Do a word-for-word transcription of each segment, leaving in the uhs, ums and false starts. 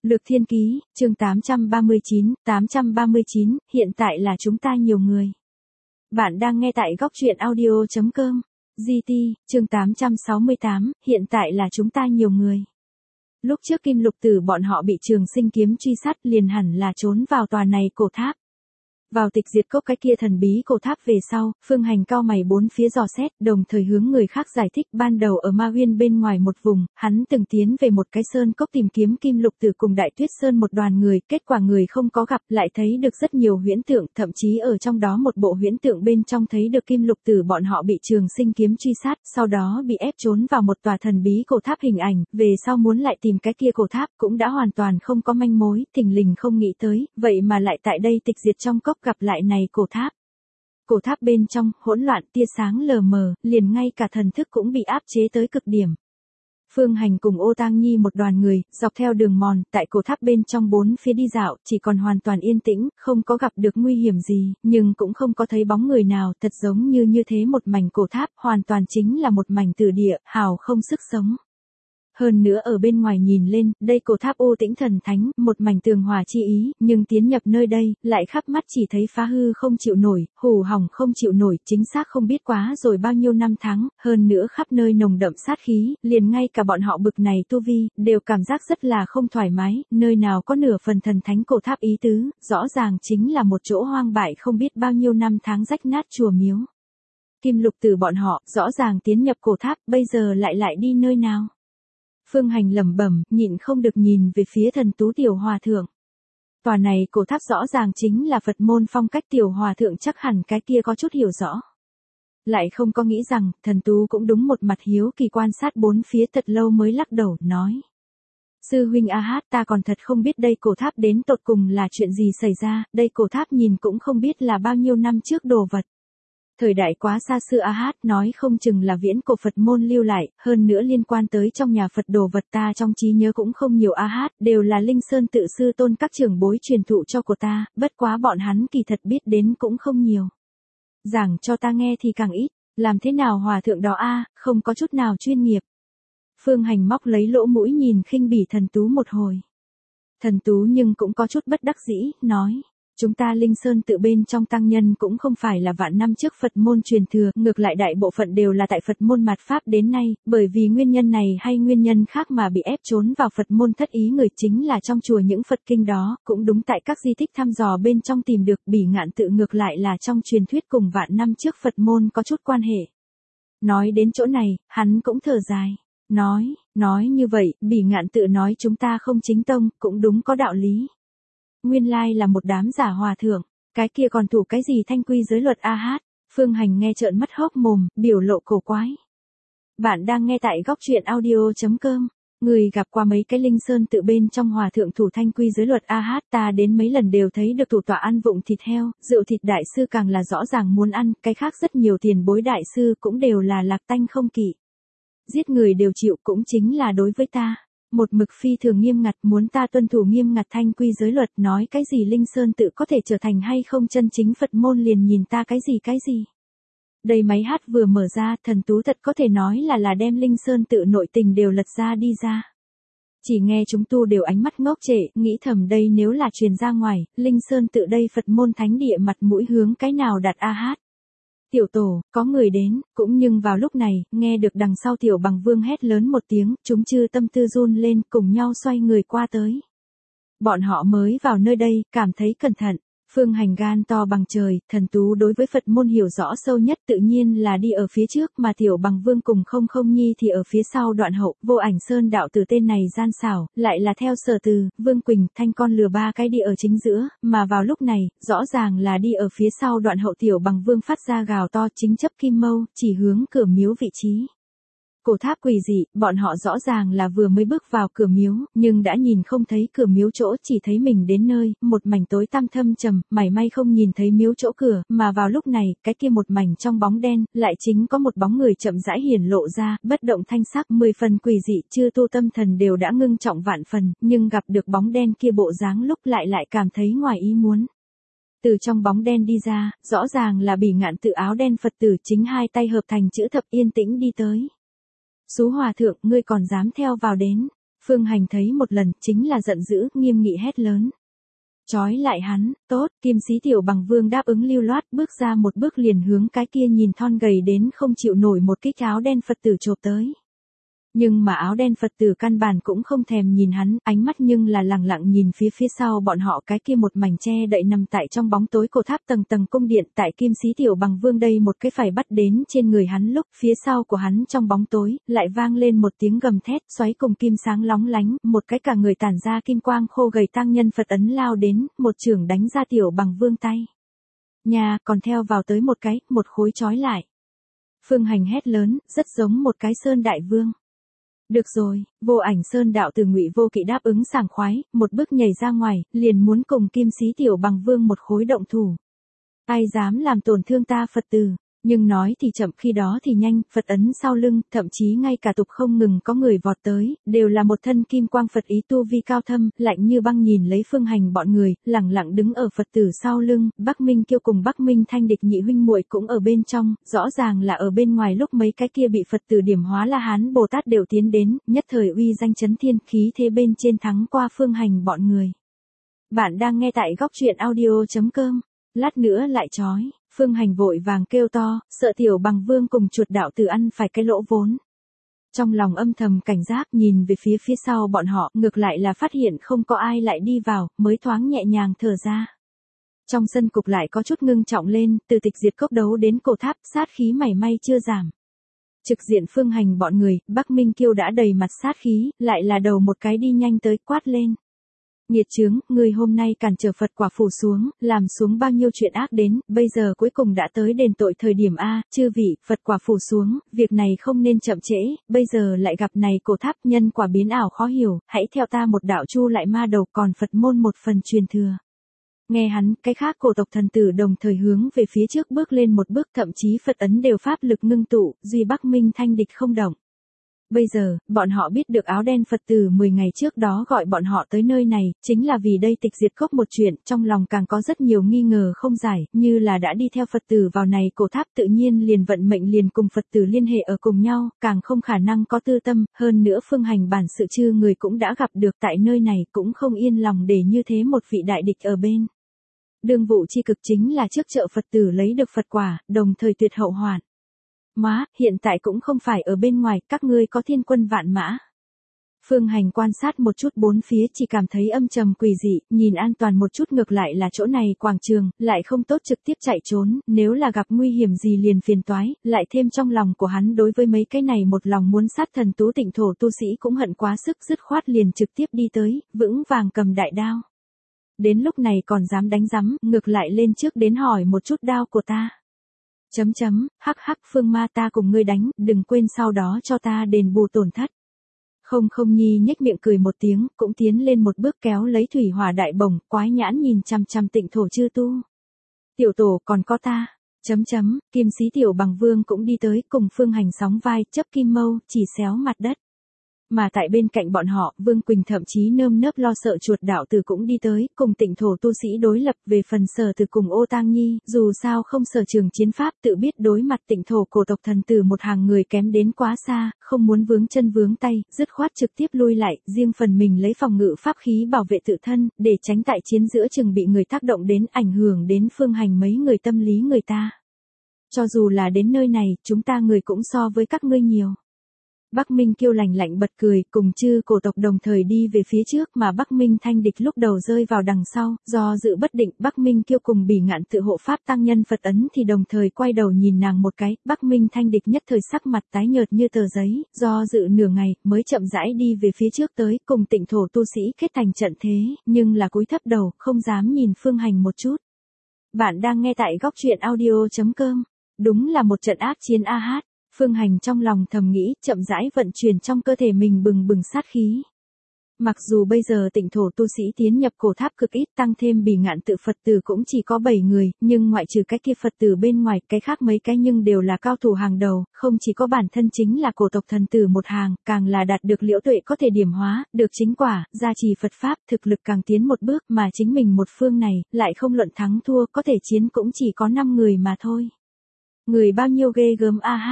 Lược Thiên Ký, chương tám trăm ba mươi chín, tám trăm ba mươi chín, hiện tại là chúng ta nhiều người. Bạn đang nghe tại góc truyện audio chấm com. giê tê, chương tám trăm sáu mươi tám, hiện tại là chúng ta nhiều người. Lúc trước Kim Lục Tử bọn họ bị Trường Sinh kiếm truy sát liền hẳn là trốn vào tòa này cổ tháp. Vào tịch diệt cốc cái kia thần bí cổ tháp về sau, Phương Hành cao mày bốn phía dò xét, đồng thời hướng người khác giải thích ban đầu ở Ma Uyên bên ngoài một vùng, hắn từng tiến về một cái sơn cốc tìm kiếm Kim Lục Tử cùng Đại Tuyết Sơn một đoàn người, kết quả người không có gặp, lại thấy được rất nhiều huyễn tượng, thậm chí ở trong đó một bộ huyễn tượng bên trong thấy được Kim Lục Tử bọn họ bị Trường Sinh kiếm truy sát, sau đó bị ép trốn vào một tòa thần bí cổ tháp hình ảnh, về sau muốn lại tìm cái kia cổ tháp cũng đã hoàn toàn không có manh mối, thình lình không nghĩ tới, vậy mà lại tại đây tịch diệt trong cốc gặp lại này cổ tháp. Cổ tháp bên trong, hỗn loạn tia sáng lờ mờ, liền ngay cả thần thức cũng bị áp chế tới cực điểm. Phương Hành cùng Ô Tang Nhi một đoàn người, dọc theo đường mòn, tại cổ tháp bên trong bốn phía đi dạo, chỉ còn hoàn toàn yên tĩnh, không có gặp được nguy hiểm gì, nhưng cũng không có thấy bóng người nào, thật giống như như thế một mảnh cổ tháp, hoàn toàn chính là một mảnh tử địa, hào không sức sống. Hơn nữa ở bên ngoài nhìn lên, đây cổ tháp U Tĩnh Thần Thánh, một mảnh tường hòa chi ý, nhưng tiến nhập nơi đây, lại khắp mắt chỉ thấy phá hư không chịu nổi, hủ hỏng không chịu nổi, chính xác không biết quá rồi bao nhiêu năm tháng, hơn nữa khắp nơi nồng đậm sát khí, liền ngay cả bọn họ bực này tu vi, đều cảm giác rất là không thoải mái, nơi nào có nửa phần thần thánh cổ tháp ý tứ, rõ ràng chính là một chỗ hoang bại không biết bao nhiêu năm tháng rách nát chùa miếu. Kim Lục Tử bọn họ, rõ ràng tiến nhập cổ tháp, bây giờ lại lại đi nơi nào? Phương Hành lẩm bẩm, nhịn không được nhìn về phía Thần Tú tiểu hòa thượng. Tòa này cổ tháp rõ ràng chính là Phật môn phong cách, tiểu hòa thượng chắc hẳn cái kia có chút hiểu rõ. Lại không có nghĩ rằng, Thần Tú cũng đúng một mặt hiếu kỳ quan sát bốn phía thật lâu mới lắc đầu, nói. Sư huynh A Hát, ta còn thật không biết đây cổ tháp đến tột cùng là chuyện gì xảy ra, đây cổ tháp nhìn cũng không biết là bao nhiêu năm trước đồ vật. Thời đại quá xa xưa A Hát, nói không chừng là viễn cổ Phật môn lưu lại, hơn nữa liên quan tới trong nhà Phật đồ vật ta trong trí nhớ cũng không nhiều A Hát, đều là Linh Sơn tự sư tôn các trưởng bối truyền thụ cho của ta, bất quá bọn hắn kỳ thật biết đến cũng không nhiều. Giảng cho ta nghe thì càng ít, làm thế nào hòa thượng đó A, không có chút nào chuyên nghiệp. Phương Hành móc lấy lỗ mũi nhìn khinh bỉ Thần Tú một hồi. Thần Tú nhưng cũng có chút bất đắc dĩ, nói. Chúng ta Linh Sơn tự bên trong tăng nhân cũng không phải là vạn năm trước Phật môn truyền thừa, ngược lại đại bộ phận đều là tại Phật môn mạt Pháp đến nay, bởi vì nguyên nhân này hay nguyên nhân khác mà bị ép trốn vào Phật môn thất ý người chính là trong chùa những Phật kinh đó, cũng đúng tại các di tích thăm dò bên trong tìm được, Bỉ Ngạn tự ngược lại là trong truyền thuyết cùng vạn năm trước Phật môn có chút quan hệ. Nói đến chỗ này, hắn cũng thở dài. Nói, nói như vậy, Bỉ Ngạn tự nói chúng ta không chính tông, cũng đúng có đạo lý. Nguyên lai là một đám giả hòa thượng, cái kia còn thủ cái gì thanh quy giới luật A Hát, Phương Hành nghe trợn mắt hốc mồm, biểu lộ cổ quái. Bạn đang nghe tại góc truyện audio chấm com, người gặp qua mấy cái Linh Sơn tự bên trong hòa thượng thủ thanh quy giới luật A Hát, ta đến mấy lần đều thấy được thủ tọa ăn vụng thịt heo, rượu thịt đại sư càng là rõ ràng muốn ăn, cái khác rất nhiều tiền bối đại sư cũng đều là lạc tanh không kỵ. Giết người đều chịu cũng chính là đối với ta. Một mực phi thường nghiêm ngặt, muốn ta tuân thủ nghiêm ngặt thanh quy giới luật, nói cái gì Linh Sơn tự có thể trở thành hay không chân chính Phật môn liền nhìn ta cái gì cái gì. Đây máy hát vừa mở ra, Thần Tú thật có thể nói là là đem Linh Sơn tự nội tình đều lật ra đi ra. Chỉ nghe chúng tu đều ánh mắt ngốc trệ, nghĩ thầm đây nếu là truyền ra ngoài, Linh Sơn tự đây Phật môn thánh địa mặt mũi hướng cái nào đặt A Hát. Tiểu tổ, có người đến, cũng nhưng vào lúc này, nghe được đằng sau Tiểu Bằng Vương hét lớn một tiếng, chúng chư tâm tư run lên, cùng nhau xoay người qua tới. Bọn họ mới vào nơi đây, cảm thấy cẩn thận. Phương Hành gan to bằng trời, Thần Tú đối với Phật môn hiểu rõ sâu nhất tự nhiên là đi ở phía trước, mà Tiểu Bằng Vương cùng Không Không Nhi thì ở phía sau đoạn hậu. Vô Ảnh Sơn đạo tử tên này gian xảo, lại là theo Sở Từ, Vương Quỳnh, Thanh con lừa ba cái đi ở chính giữa, mà vào lúc này, rõ ràng là đi ở phía sau đoạn hậu. Tiểu Bằng Vương phát ra gào to chính chấp kim mâu, chỉ hướng cửa miếu vị trí. Cổ tháp quỷ dị, bọn họ rõ ràng là vừa mới bước vào cửa miếu, nhưng đã nhìn không thấy cửa miếu chỗ, chỉ thấy mình đến nơi, một mảnh tối tăm thâm trầm, mảy may không nhìn thấy miếu chỗ cửa, mà vào lúc này, cái kia một mảnh trong bóng đen, lại chính có một bóng người chậm rãi hiển lộ ra, bất động thanh sắc, mười phần quỷ dị, chưa tu tâm thần đều đã ngưng trọng vạn phần, nhưng gặp được bóng đen kia bộ dáng lúc lại lại cảm thấy ngoài ý muốn. Từ trong bóng đen đi ra, rõ ràng là Bỉ Ngạn tự áo đen Phật tử chính hai tay hợp thành chữ thập yên tĩnh đi tới. Sú hòa thượng, ngươi còn dám theo vào đến. Phương Hành thấy một lần, chính là giận dữ, nghiêm nghị hét lớn. Trói lại hắn, tốt, Kim Sĩ Tiểu Bằng Vương đáp ứng lưu loát, bước ra một bước liền hướng cái kia nhìn thon gầy đến không chịu nổi một kích áo đen Phật tử chộp tới. Nhưng mà áo đen Phật tử căn bản cũng không thèm nhìn hắn, ánh mắt nhưng là lẳng lặng nhìn phía phía sau bọn họ, cái kia một mảnh che đậy nằm tại trong bóng tối cổ tháp tầng tầng cung điện, tại Kim Sĩ Tiểu Bằng Vương đây một cái phải bắt đến trên người hắn lúc phía sau của hắn trong bóng tối, lại vang lên một tiếng gầm thét xoáy cùng kim sáng lóng lánh, một cái cả người tản ra kim quang khô gầy tăng nhân Phật ấn lao đến, một chưởng đánh ra Tiểu Bằng Vương tay. Nhà, còn theo vào tới một cái, một khối trói lại. Phương Hành hét lớn, rất giống một cái sơn đại vương. Được rồi, Vô Ảnh Sơn đạo từ Ngụy Vô Kỵ đáp ứng sảng khoái, một bước nhảy ra ngoài, liền muốn cùng Kim Sĩ Tiểu Bằng Vương một khối động thủ. Ai dám làm tổn thương ta Phật tử, nhưng nói thì chậm khi đó thì nhanh, Phật ấn sau lưng, thậm chí ngay cả tục không ngừng có người vọt tới, đều là một thân kim quang Phật ý tu vi cao thâm, lạnh như băng nhìn lấy Phương Hành bọn người, lẳng lặng đứng ở Phật tử sau lưng, Bắc Minh Kiêu cùng Bắc Minh Thanh địch nhị huynh muội cũng ở bên trong, rõ ràng là ở bên ngoài lúc mấy cái kia bị Phật tử điểm hóa La Hán Bồ Tát đều tiến đến, nhất thời uy danh chấn thiên, khí thế bên trên thắng qua Phương Hành bọn người. Bạn đang nghe tại góc truyện audio chấm com, lát nữa lại chói. Phương Hành vội vàng kêu to, sợ Tiểu Bằng Vương cùng chuột đạo tử ăn phải cái lỗ vốn. Trong lòng âm thầm cảnh giác nhìn về phía phía sau bọn họ, ngược lại là phát hiện không có ai lại đi vào, mới thoáng nhẹ nhàng thở ra. Trong sân cục lại có chút ngưng trọng lên, từ tịch diệt cốc đấu đến cổ tháp, sát khí mảy may chưa giảm. Trực diện Phương Hành bọn người, Bắc Minh Kiêu đã đầy mặt sát khí, lại là đầu một cái đi nhanh tới quát lên. Nghiệt chướng, người hôm nay cản trở Phật quả phủ xuống, làm xuống bao nhiêu chuyện ác đến, bây giờ cuối cùng đã tới đền tội thời điểm A, chư vị, Phật quả phủ xuống, việc này không nên chậm trễ, bây giờ lại gặp này cổ tháp nhân quả biến ảo khó hiểu, hãy theo ta một đạo chu lại ma đầu còn Phật môn một phần truyền thừa. Nghe hắn, cái khác cổ tộc thần tử đồng thời hướng về phía trước bước lên một bước, thậm chí Phật ấn đều pháp lực ngưng tụ, duy Bắc Minh Thanh địch không động. Bây giờ, bọn họ biết được áo đen Phật tử mười ngày trước đó gọi bọn họ tới nơi này, chính là vì đây tịch diệt cốc một chuyện, trong lòng càng có rất nhiều nghi ngờ không giải, như là đã đi theo Phật tử vào này cổ tháp tự nhiên liền vận mệnh liền cùng Phật tử liên hệ ở cùng nhau, càng không khả năng có tư tâm, hơn nữa Phương Hành bản sự chư người cũng đã gặp được tại nơi này, cũng không yên lòng để như thế một vị đại địch ở bên. Đương vụ chi cực chính là trước chợ Phật tử lấy được Phật quả, đồng thời tuyệt hậu hoạn. Má, hiện tại cũng không phải ở bên ngoài, các ngươi có thiên quân vạn mã. Phương Hành quan sát một chút bốn phía chỉ cảm thấy âm trầm quỷ dị, nhìn an toàn một chút ngược lại là chỗ này quảng trường, lại không tốt trực tiếp chạy trốn, nếu là gặp nguy hiểm gì liền phiền toái, lại thêm trong lòng của hắn đối với mấy cái này một lòng muốn sát thần tú tịnh thổ tu sĩ cũng hận quá sức dứt khoát liền trực tiếp đi tới, vững vàng cầm đại đao. Đến lúc này còn dám đánh rắm, ngược lại lên trước đến hỏi một chút đao của ta. Chấm chấm, hắc hắc Phương ma ta cùng ngươi đánh, đừng quên sau đó cho ta đền bù tổn thất. Không không nhi nhếch miệng cười một tiếng, cũng tiến lên một bước kéo lấy thủy hỏa đại bổng, quái nhãn nhìn chăm chăm tịnh thổ chư tu. Tiểu tổ còn có ta. Chấm chấm, Kim Sĩ Tiểu Bằng Vương cũng đi tới cùng Phương Hành sóng vai, chấp kim mâu, chỉ xéo mặt đất. Mà tại bên cạnh bọn họ, Vương Quỳnh thậm chí nơm nớp lo sợ chuột đạo tử cũng đi tới, cùng tịnh thổ tu sĩ đối lập về phần Sở Từ cùng Ô Tang Nhi, dù sao không sở trường chiến pháp tự biết đối mặt tịnh thổ cổ tộc thần tử một hàng người kém đến quá xa, không muốn vướng chân vướng tay, dứt khoát trực tiếp lui lại, riêng phần mình lấy phòng ngự pháp khí bảo vệ tự thân, để tránh tại chiến giữa chừng bị người tác động đến ảnh hưởng đến Phương Hành mấy người tâm lý người ta. Cho dù là đến nơi này, chúng ta người cũng so với các ngươi nhiều. Bắc Minh Kiêu lạnh lạnh bật cười, cùng chư cổ tộc đồng thời đi về phía trước mà Bắc Minh Thanh địch lúc đầu rơi vào đằng sau, do dự bất định, Bắc Minh Kiêu cùng Bỉ Ngạn tự hộ pháp tăng nhân Phật ấn thì đồng thời quay đầu nhìn nàng một cái, Bắc Minh Thanh địch nhất thời sắc mặt tái nhợt như tờ giấy, do dự nửa ngày, mới chậm rãi đi về phía trước tới, cùng tịnh thổ tu sĩ kết thành trận thế, nhưng là cúi thấp đầu, không dám nhìn Phương Hành một chút. Bạn đang nghe tại góc truyện audio chấm com, đúng là một trận ác chiến a hát. Phương Hành trong lòng thầm nghĩ, chậm rãi vận chuyển trong cơ thể mình bừng bừng sát khí. Mặc dù bây giờ tịnh thổ tu sĩ tiến nhập cổ tháp cực ít, tăng thêm Bỉ Ngạn tự Phật tử cũng chỉ có bảy người, nhưng ngoại trừ cái kia Phật tử bên ngoài, cái khác mấy cái nhưng đều là cao thủ hàng đầu, không chỉ có bản thân chính là cổ tộc thần tử một hàng, càng là đạt được liễu tuệ có thể điểm hóa, được chính quả, gia trì Phật Pháp, thực lực càng tiến một bước mà chính mình một phương này, lại không luận thắng thua, có thể chiến cũng chỉ có năm người mà thôi. Người bao nhiêu ghê gớm a hát.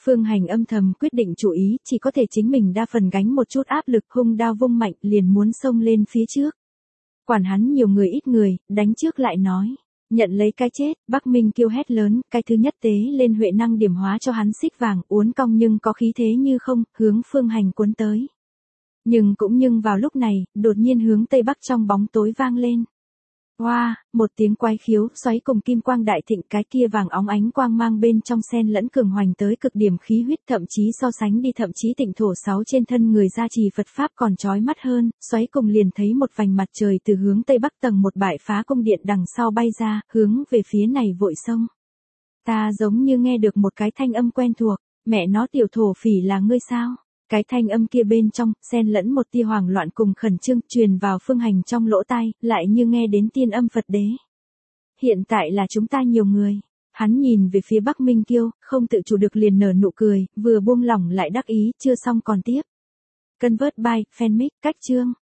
Phương Hành âm thầm quyết định chủ ý, chỉ có thể chính mình đa phần gánh một chút áp lực, hung đao vung mạnh liền muốn xông lên phía trước. Quản hắn nhiều người ít người, đánh trước lại nói. Nhận lấy cái chết, Bắc Minh kêu hét lớn, cái thứ nhất tế lên huệ năng điểm hóa cho hắn xích vàng, uốn cong nhưng có khí thế như không, hướng Phương Hành cuốn tới. Nhưng cũng nhưng vào lúc này, đột nhiên hướng tây bắc trong bóng tối vang lên. Hoa, wow, một tiếng quái khiếu, xoáy cùng kim quang đại thịnh, cái kia vàng óng ánh quang mang bên trong xen lẫn cường hoành tới cực điểm khí huyết, thậm chí so sánh đi thậm chí tịnh thổ sáu trên thân người gia trì Phật Pháp còn chói mắt hơn, xoáy cùng liền thấy một vành mặt trời từ hướng tây bắc tầng một bãi phá cung điện đằng sau bay ra, hướng về phía này vội xông. Ta giống như nghe được một cái thanh âm quen thuộc, mẹ nó tiểu thổ phỉ là ngươi sao? Cái thanh âm kia bên trong, xen lẫn một tia hoảng loạn cùng khẩn trương, truyền vào Phương Hành trong lỗ tai, lại như nghe đến tiên âm Phật đế. Hiện tại là chúng ta nhiều người. Hắn nhìn về phía Bắc Minh Kiêu, không tự chủ được liền nở nụ cười, vừa buông lỏng lại đắc ý, chưa xong còn tiếp. Convert by, fanmic, cách chương.